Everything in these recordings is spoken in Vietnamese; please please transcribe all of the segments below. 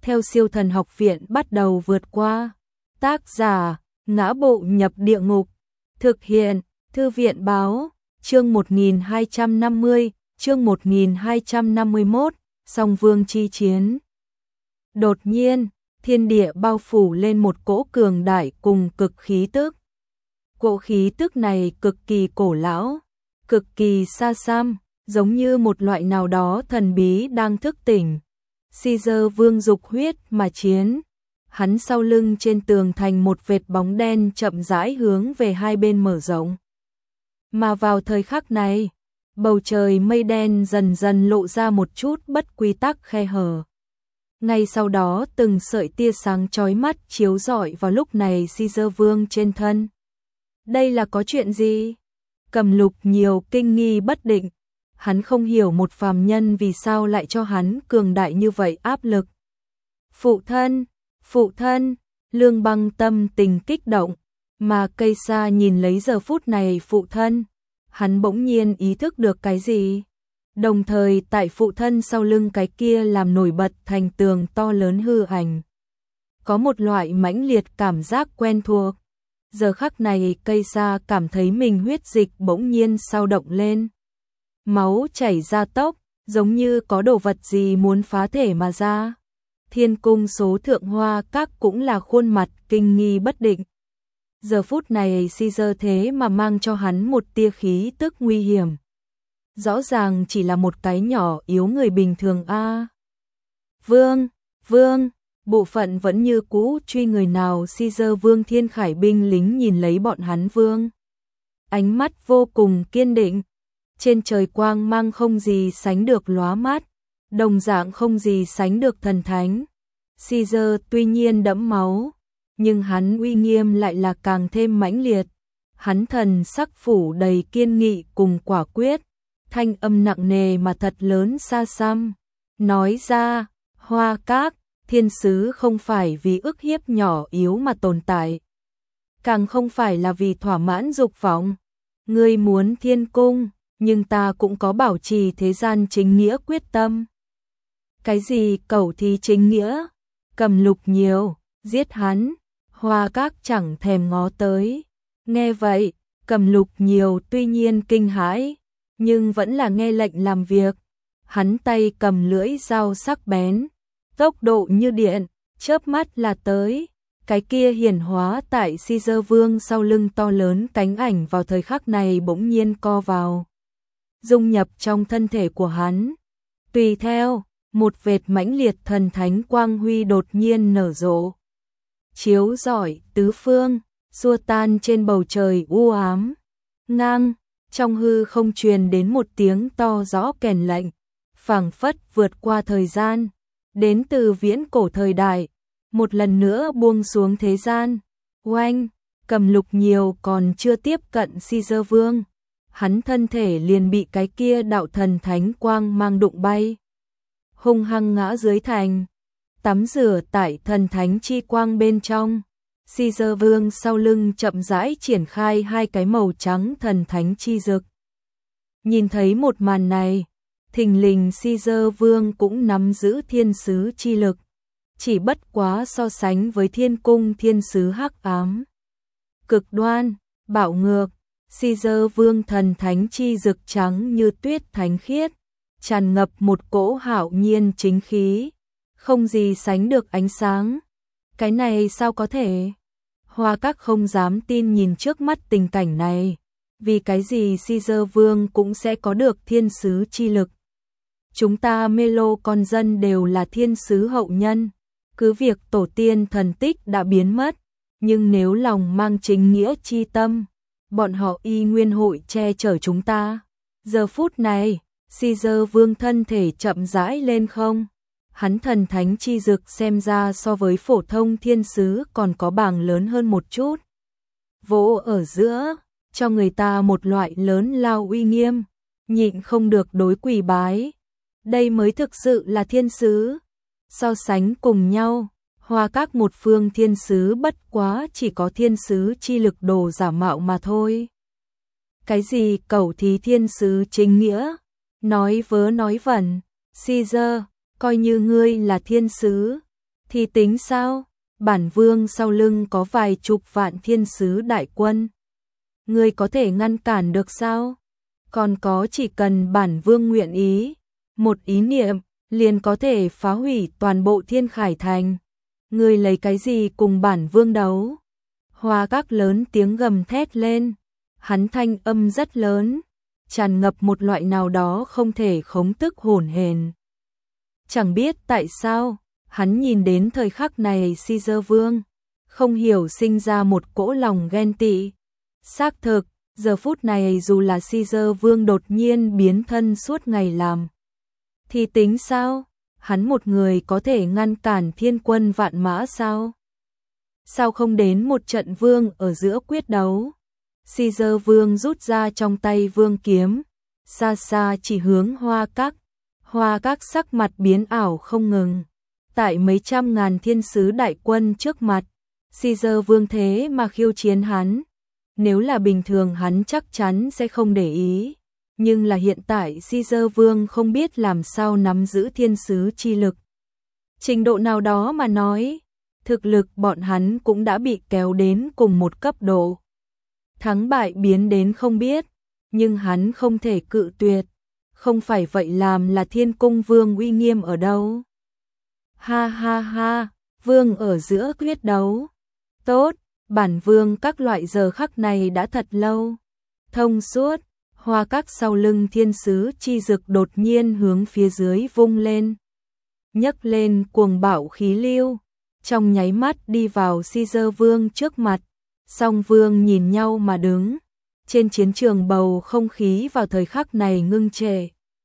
theo Siêu Thần Học Viện bắt đầu vượt qua. Tác giả: Ngã Bộ Nhập Địa Ngục. Thực hiện: Thư viện báo. Chương 1250, chương 1251, Song Vương chi chiến. Đột nhiên, thiên địa bao phủ lên một cỗ cường đại cùng cực khí tức. Cỗ khí tức này cực kỳ cổ lão, cực kỳ xa xăm, giống như một loại nào đó thần bí đang thức tỉnh. Caesar Vương dục huyết mà chiến. Hắn sau lưng trên tường thành một vệt bóng đen chậm rãi hướng về hai bên mở rộng. Mà vào thời khắc này, bầu trời mây đen dần dần lộ ra một chút bất quy tắc khe hở. Ngay sau đó từng sợi tia sáng chói mắt chiếu rọi vào lúc này Caesar Vương trên thân. Đây là có chuyện gì? Cầm Lục nhiều kinh nghi bất định. Hắn không hiểu một phàm nhân vì sao lại cho hắn cường đại như vậy áp lực. Phụ thân, Lương Băng tâm tình kích động, mà Cây Sa nhìn lấy giờ phút này phụ thân, hắn bỗng nhiên ý thức được cái gì. Đồng thời tại phụ thân sau lưng cái kia làm nổi bật thành tường to lớn hư ảnh. Có một loại mãnh liệt cảm giác quen thuộc. Giờ khắc này Cây Sa cảm thấy mình huyết dịch bỗng nhiên sao động lên. Máu chảy ra tốc, giống như có đồ vật gì muốn phá thể mà ra. Thiên cung số thượng hoa các cũng là khuôn mặt kinh nghi bất định. Giờ phút này Caesar thế mà mang cho hắn một tia khí tức nguy hiểm. Rõ ràng chỉ là một cái nhỏ yếu người bình thường a. Vương, bộ phận vẫn như cũ truy người nào. Caesar Vương Thiên Khải binh lính nhìn lấy bọn hắn Vương. Ánh mắt vô cùng kiên định. Trên trời quang mang không gì sánh được lóa mắt, đồng dạng không gì sánh được thần thánh. Caesar tuy nhiên đẫm máu, nhưng hắn uy nghiêm lại là càng thêm mãnh liệt. Hắn thần sắc phủ đầy kiên nghị cùng quả quyết, thanh âm nặng nề mà thật lớn xa xăm. Nói ra, Hoa Các, thiên sứ không phải vì ức hiếp nhỏ yếu mà tồn tại. Càng không phải là vì thỏa mãn dục vọng. Ngươi muốn thiên cung, nhưng ta cũng có bảo trì thế gian chính nghĩa quyết tâm. Cái gì cẩu thí chính nghĩa? Cầm Lục nhiều, giết hắn. Hoa Các chẳng thèm ngó tới. Nghe vậy, Cầm Lục nhiều tuy nhiên kinh hãi, nhưng vẫn là nghe lệnh làm việc. Hắn tay cầm lưỡi dao sắc bén, tốc độ như điện, chớp mắt là tới. Cái kia hiển hóa tại Caesar Vương sau lưng to lớn cánh ảnh vào thời khắc này bỗng nhiên co vào, dung nhập trong thân thể của hắn. Tùy theo, một vệt mãnh liệt thần thánh quang huy đột nhiên nở rộ, chiếu rọi tứ phương, xua tan trên bầu trời u ám. Ngang, trong hư không truyền đến một tiếng to rõ kèn lệnh, phảng phất vượt qua thời gian, đến từ viễn cổ thời đại, một lần nữa buông xuống thế gian. Oanh, Cầm Lục nhiều còn chưa tiếp cận Caesar Vương, hắn thân thể liền bị cái kia đạo thần thánh quang mang đụng bay, hung hăng ngã dưới thành, tắm rửa tại thần thánh chi quang bên trong. Caesar Vương sau lưng chậm rãi triển khai hai cái màu trắng thần thánh chi dực. Nhìn thấy một màn này, thình lình Caesar Vương cũng nắm giữ thiên sứ chi lực, chỉ bất quá so sánh với thiên cung thiên sứ hắc ám, cực đoan, bạo ngược. Caesar Vương thần thánh chi dực trắng như tuyết thánh khiết, tràn ngập một cỗ hạo nhiên chính khí, không gì sánh được ánh sáng. Cái này sao có thể? Hoa Các không dám tin nhìn trước mắt tình cảnh này, vì cái gì Caesar Vương cũng sẽ có được thiên sứ chi lực? Chúng ta Melo con dân đều là thiên sứ hậu nhân, cứ việc tổ tiên thần tích đã biến mất, nhưng nếu lòng mang chính nghĩa chi tâm, bọn họ y nguyên hội che chở chúng ta. Giờ phút này, Caesar Vương thân thể chậm rãi lên không, hắn thần thánh chi dực xem ra so với phổ thông thiên sứ còn có bảng lớn hơn một chút. Vỗ ở giữa, cho người ta một loại lớn lao uy nghiêm, nhịn không được đối quỳ bái. Đây mới thực sự là thiên sứ. So sánh cùng nhau, Hoa Các một phương thiên sứ bất quá chỉ có thiên sứ chi lực đồ giả mạo mà thôi. Cái gì cẩu thí thiên sứ chính nghĩa? Nói vớ nói vẩn. Caesar, coi như ngươi là thiên sứ, Thì tính sao? Bản vương sau lưng có vài chục vạn thiên sứ đại quân. Ngươi có thể ngăn cản được sao? Còn có chỉ cần bản vương nguyện ý, một ý niệm liền có thể phá hủy toàn bộ Thiên Khải Thành. Ngươi lấy cái gì cùng bản vương đấu? Hoa Các lớn tiếng gầm thét lên, hắn thanh âm rất lớn, tràn ngập một loại nào đó không thể khống tức hồn hển. Chẳng biết tại sao, hắn nhìn đến thời khắc này Caesar Vương, không hiểu sinh ra một cỗ lòng ghen tị. Xác thực, giờ phút này dù là Caesar Vương đột nhiên biến thân suốt ngày làm. Thì tính sao? Hắn một người có thể ngăn cản thiên quân vạn mã sao? Sao không đến một trận vương ở giữa quyết đấu? Caesar Vương rút ra trong tay vương kiếm, xa xa chỉ hướng Hoa Các. Hoa Các sắc mặt biến ảo không ngừng. Tại mấy trăm ngàn thiên sứ đại quân trước mặt, Caesar Vương thế mà khiêu chiến hắn. Nếu là bình thường hắn chắc chắn sẽ không để ý. Nhưng là hiện tại Caesar Vương không biết làm sao nắm giữ thiên sứ chi lực. Trình độ nào đó mà nói, thực lực bọn hắn cũng đã bị kéo đến cùng một cấp độ. Thắng bại biến đến không biết, nhưng hắn không thể cự tuyệt. Không phải vậy làm là Thiên Cung Vương uy nghiêm ở đâu? Ha ha ha, vương ở giữa quyết đấu. Tốt, bản vương các loại giờ khắc này đã thật lâu. Thông suốt, Hoa Các sau lưng thiên sứ chi dực đột nhiên hướng phía dưới vung lên. Nhấc lên cuồng bạo khí lưu, trong nháy mắt đi vào Caesar Vương trước mặt. Song vương nhìn nhau mà đứng. Trên chiến trường bầu không khí vào thời khắc này ngưng trệ.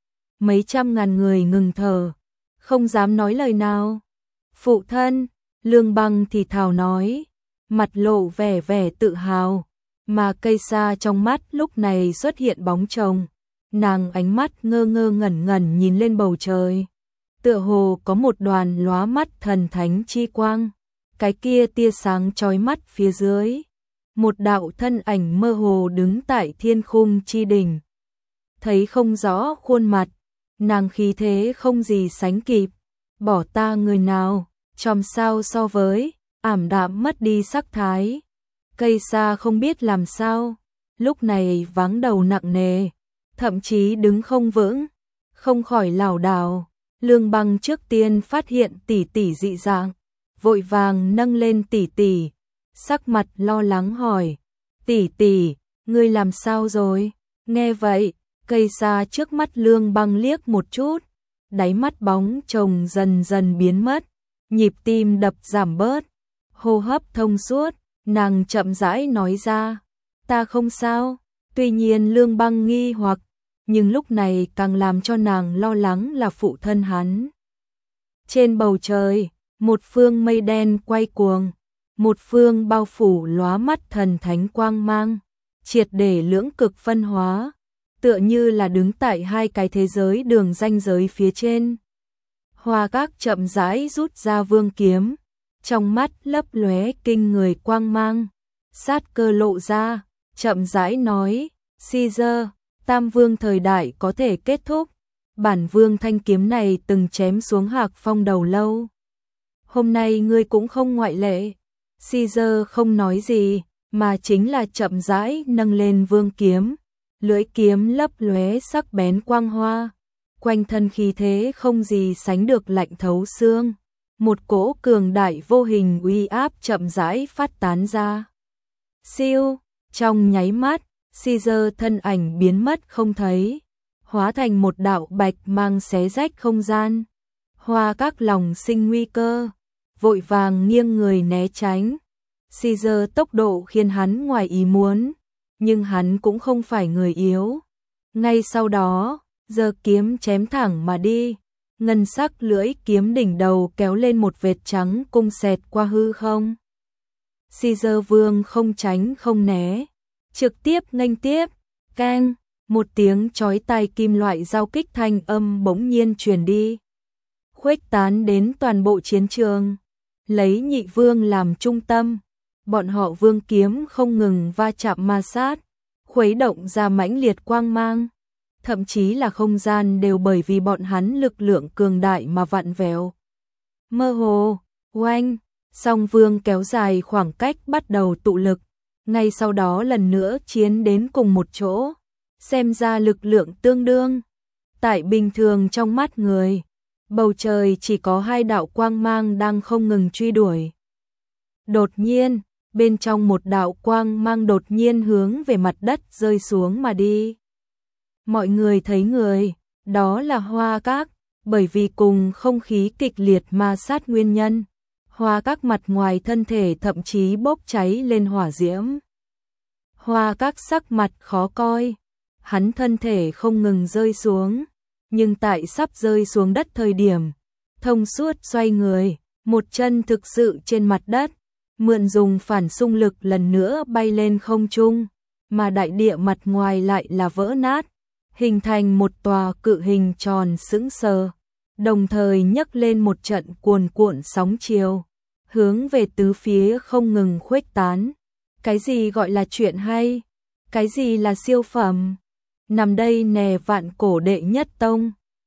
Mấy trăm ngàn người ngừng thở, không dám nói lời nào. Phụ thân, Lương Băng thì thào nói, mặt lộ vẻ vẻ tự hào, mà cây sa trong mắt lúc này xuất hiện bóng chồng. Nàng ánh mắt ngơ ngơ ngẩn ngẩn nhìn lên bầu trời. Tựa hồ có một đoàn lóa mắt thần thánh chi quang. Cái kia tia sáng chói mắt phía dưới. Một đạo thân ảnh mơ hồ đứng tại thiên khung chi đỉnh. Thấy không rõ khuôn mặt, nàng khí thế không gì sánh kịp. Bỏ ta người nào, chòm sao so với, ảm đạm mất đi sắc thái. Cây sa không biết làm sao, lúc này váng đầu nặng nề, thậm chí đứng không vững, không khỏi lảo đảo. Lương Băng trước tiên phát hiện tỷ tỷ dị dạng, vội vàng nâng lên tỷ tỷ, sắc mặt lo lắng hỏi, tỷ tỷ, ngươi làm sao rồi? Nghe vậy, cây sa trước mắt Lương Băng liếc một chút, đáy mắt bóng chồng dần dần biến mất, nhịp tim đập giảm bớt, hô hấp thông suốt, nàng chậm rãi nói ra, ta không sao. Tuy nhiên Lương Băng nghi hoặc, nhưng lúc này càng làm cho nàng lo lắng là phụ thân hắn. Trên bầu trời, một phương mây đen quay cuồng, một phương bao phủ lóa mắt thần thánh quang mang, triệt để lưỡng cực phân hóa, tựa như là đứng tại hai cái thế giới đường ranh giới phía trên. Hoa Các chậm rãi rút ra vương kiếm, trong mắt lấp lóe kinh người quang mang, sát cơ lộ ra, chậm rãi nói, Caesar, Tam Vương thời đại có thể kết thúc, bản vương thanh kiếm này từng chém xuống Hạc Phong đầu lâu. Hôm nay ngươi cũng không ngoại lệ. Caesar không nói gì, mà chính là chậm rãi nâng lên vương kiếm, lưỡi kiếm lấp lóe sắc bén quang hoa, quanh thân khí thế không gì sánh được lạnh thấu xương, một cỗ cường đại vô hình uy áp chậm rãi phát tán ra. Siêu, trong nháy mắt, Caesar thân ảnh biến mất không thấy, hóa thành một đạo bạch mang xé rách không gian. Hoa Các lòng sinh nguy cơ, vội vàng nghiêng người né tránh. Caesar tốc độ khiến hắn ngoài ý muốn, nhưng hắn cũng không phải người yếu. Ngay sau đó, giơ kiếm chém thẳng mà đi, ngân sắc lưỡi kiếm đỉnh đầu kéo lên một vệt trắng cung xẹt qua hư không. Caesar Vương không tránh không né, trực tiếp nghênh tiếp, keng, một tiếng chói tai kim loại giao kích thanh âm bỗng nhiên truyền đi, khuếch tán đến toàn bộ chiến trường. Lấy Nhị Vương làm trung tâm, bọn họ vương kiếm không ngừng va chạm ma sát, khuấy động ra mãnh liệt quang mang, thậm chí là không gian đều bởi vì bọn hắn lực lượng cường đại mà vặn vẹo. Mơ hồ, Oanh, Song Vương kéo dài khoảng cách bắt đầu tụ lực, ngay sau đó lần nữa chiến đến cùng một chỗ, xem ra lực lượng tương đương. Tại bình thường trong mắt người, bầu trời chỉ có hai đạo quang mang đang không ngừng truy đuổi. Đột nhiên, bên trong một đạo quang mang đột nhiên hướng về mặt đất rơi xuống mà đi. Mọi người thấy người, đó là Hoa Các, bởi vì cùng không khí kịch liệt ma sát nguyên nhân. Hoa Các mặt ngoài thân thể thậm chí bốc cháy lên hỏa diễm. Hoa Các sắc mặt khó coi, hắn thân thể không ngừng rơi xuống, nhưng tại sắp rơi xuống đất thời điểm, thông suốt xoay người, một chân thực sự trên mặt đất, mượn dùng phản xung lực lần nữa bay lên không trung, mà đại địa mặt ngoài lại là vỡ nát, hình thành một tòa cự hình tròn sững sờ, đồng thời nhấc lên một trận cuồn cuộn sóng chiều, hướng về tứ phía không ngừng khuếch tán. Cái gì gọi là chuyện hay? Cái gì là siêu phẩm? Nằm đây nè vạn cổ đệ nhất tông.